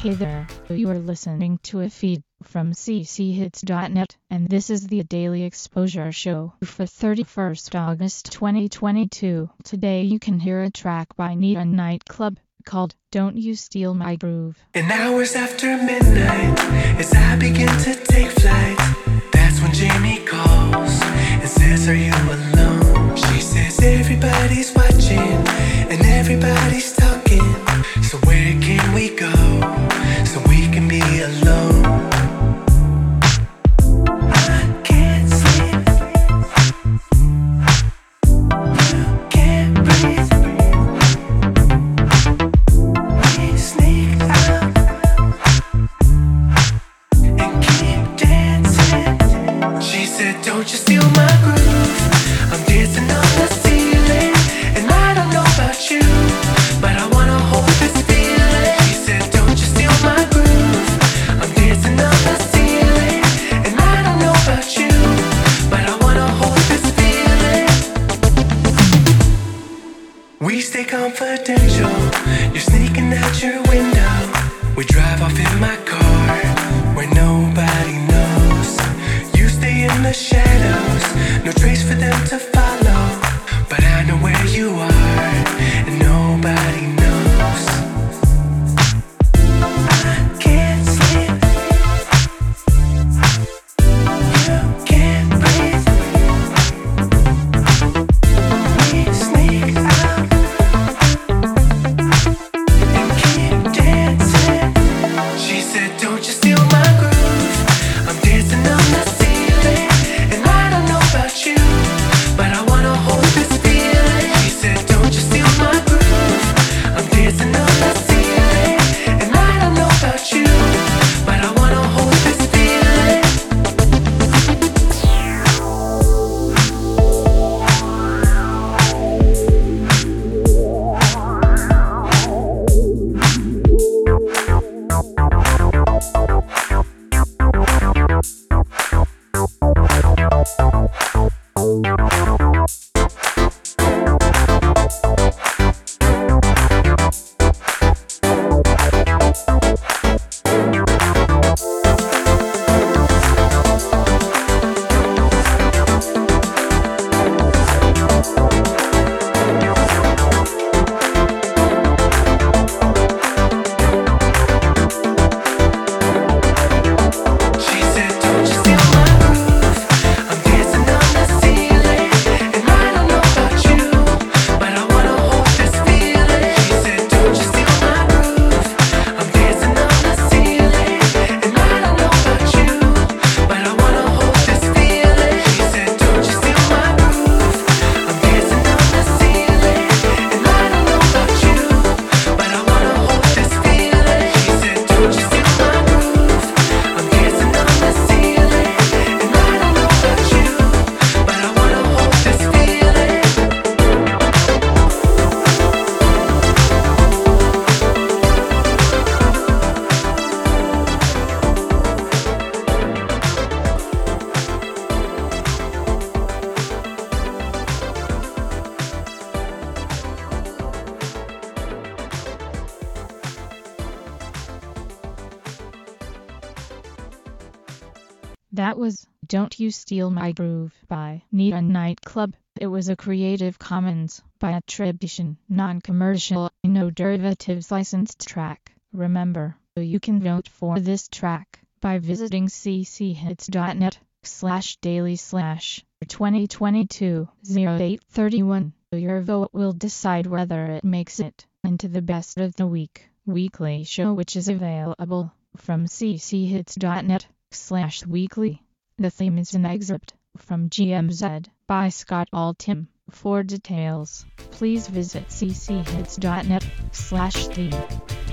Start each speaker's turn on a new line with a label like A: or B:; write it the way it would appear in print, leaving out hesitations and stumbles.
A: Hey there, you are listening to a feed from cchits.net, and this is the Daily Exposure Show for 31st August 2022. Today you can hear a track by Nita Nightclub called Don't You Steal My Groove.
B: And hours after midnight, as I begin to take flight, that's when Jamie calls and says, "Are you alone?" She says, "Everybody's watching and everybody's talking, so where can we go so we can be alone?" I can't sleep, you can't breathe. We sneak out and keep dancing. She said, "Don't you steal my groove. I'm dancing on the ceiling, and I don't know about you, but I wanna hold this feeling." She said, "Don't you steal my groove. I'm dancing on the ceiling, and I don't know about you, but I wanna hold this feeling." We stay confidential. You're sneaking out your window. We drive off in my car where nobody knows. You stay in the shadows, no trace for them to follow, but I know where you are, and nobody knows. I can't sleep, you can't breathe. We sneak out and keep dancing. She said, "Don't you steal my groove. I'm dancing on the ceiling, and I don't know about you, but I wanna hold this feeling." She said, "Don't you steal my groove. I'm dancing on the ceiling, and I don't know about you, but I wanna hold this feeling." She said, "Don't you steal my groove. I'm dancing on the ceiling, and I don't know about you, but I wanna hold this feeling." She said, "Don't you steal my groove. I'm dancing on the ceiling, and I don't know about you, but I wanna hold this feeling." She said, "Don't you steal my groove. I'm dancing on the ceiling, and I don't know about you, but I wanna hold this feeling." She said, "Don't you steal my groove. I'm dancing on the ceiling, and I don't know about you, but I wanna hold this feeling."
A: That was Don't You Steal My Groove by Nita Nightclub. It was a Creative Commons by attribution, non-commercial, no derivatives licensed track. Remember, you can vote for this track by visiting cchits.net/daily/2022-0831. Your vote will decide whether it makes it into the Best of the Week weekly show, which is available from cchits.net/weekly. The theme is an excerpt from GMZ by Scott Altham. For details, please visit cchits.net/theme.